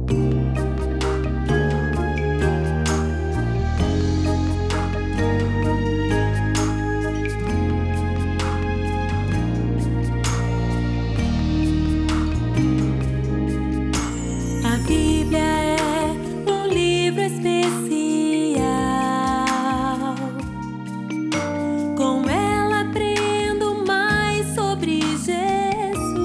A Bíblia é um livro especial. Com ela aprendo mais sobre Jesus.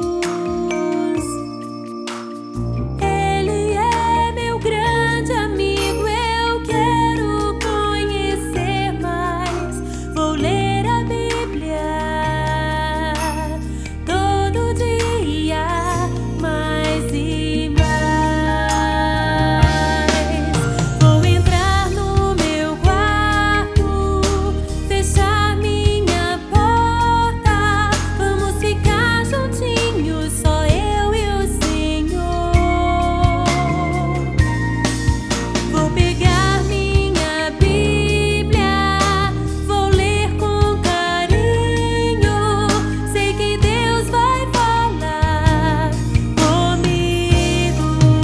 Ele é meu grande amigo, eu quero conhecer mais. Vou ler a Bíblia todo dia, mais e mais. Vou entrar no meu quarto, fechar minha porta. Vamos ficar juntinhos, só eu e o Senhor. Vou pegar minha Bíblia, vou ler com carinho. Sei que Deus vai falar comigo.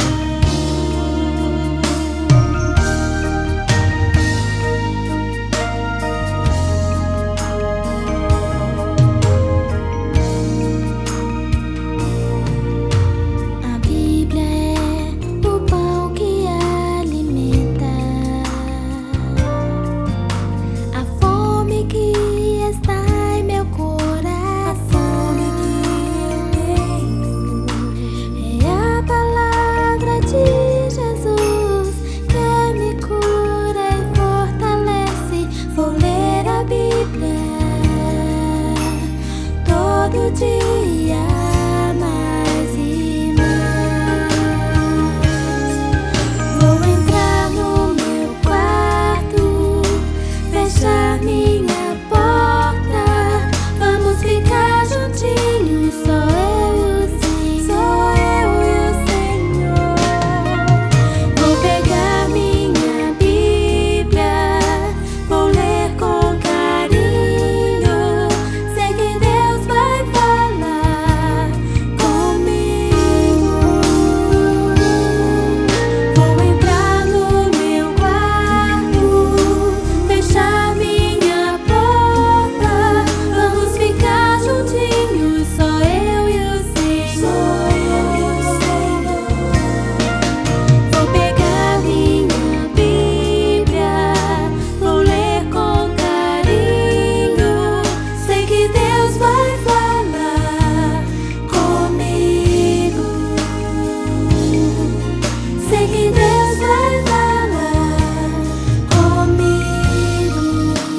A Bíblia é o pão que alimenta a fome que está em meu coração. É a palavra de Jesus que me cura e fortalece. Vou ler a Bíblia todo dia, mais e mais. Vou entrar no meu quarto, fechar minha porta. Vamos ficar juntinhos, só eu e o Senhor. Vou pegar minha Bíblia, vou ler com carinho. Sei que Deus vai falar comigo. Vou entrar no meu quarto, fechar minha porta. Vamos ficar juntinhos, só eu e o Senhor. Vou pegar minha Bíblia, vou ler com carinho. Sei que Deus vai falar comigo. Sei que Deus vai falar comigo.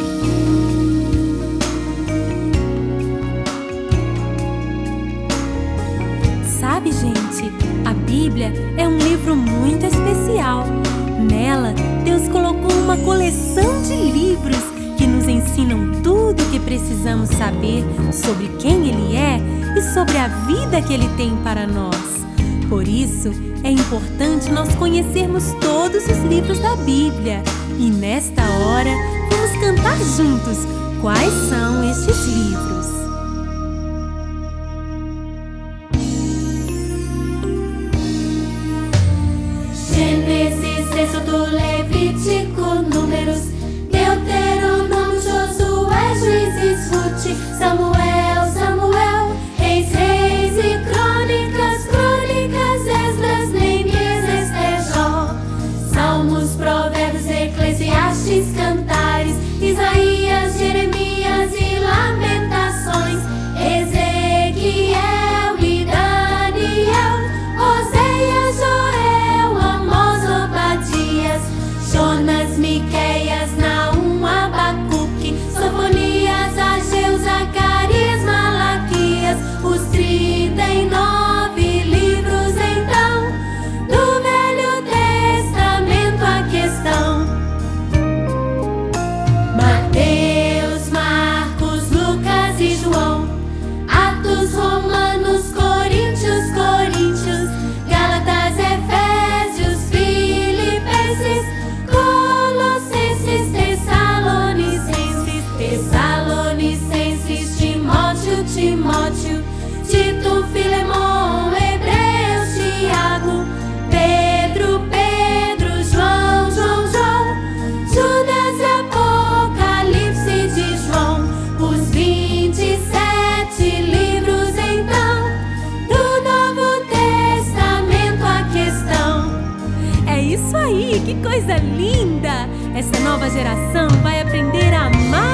Sabe, gente, a Bíblia é um livro muito especial. Nela, Deus colocou uma coleção de livros que nos ensinam tudo o que precisamos saber sobre quem Ele é e sobre a vida que Ele tem para nós. Por isso, é importante nós conhecermos todos os livros da Bíblia. E nesta hora, vamos cantar juntos quais são estes livros. Gênesis, Êxodo, Levítico, Números, Deuteronômio, Josué, Juízes, Ruth, Samuel, Samuel, Reis, Reis e Crônicas, Crônicas, Esdras, Neemias, Ester, Jó, Salmos, Provérbios, Eclesiastes, Cantares, Isaías, Jeremias e Lamentações, Ezequiel e Daniel, Oséias, Joel, Amós, Obadias, Jonas, Miqueias, Que coisa linda! Essa nova geração vai aprender a amar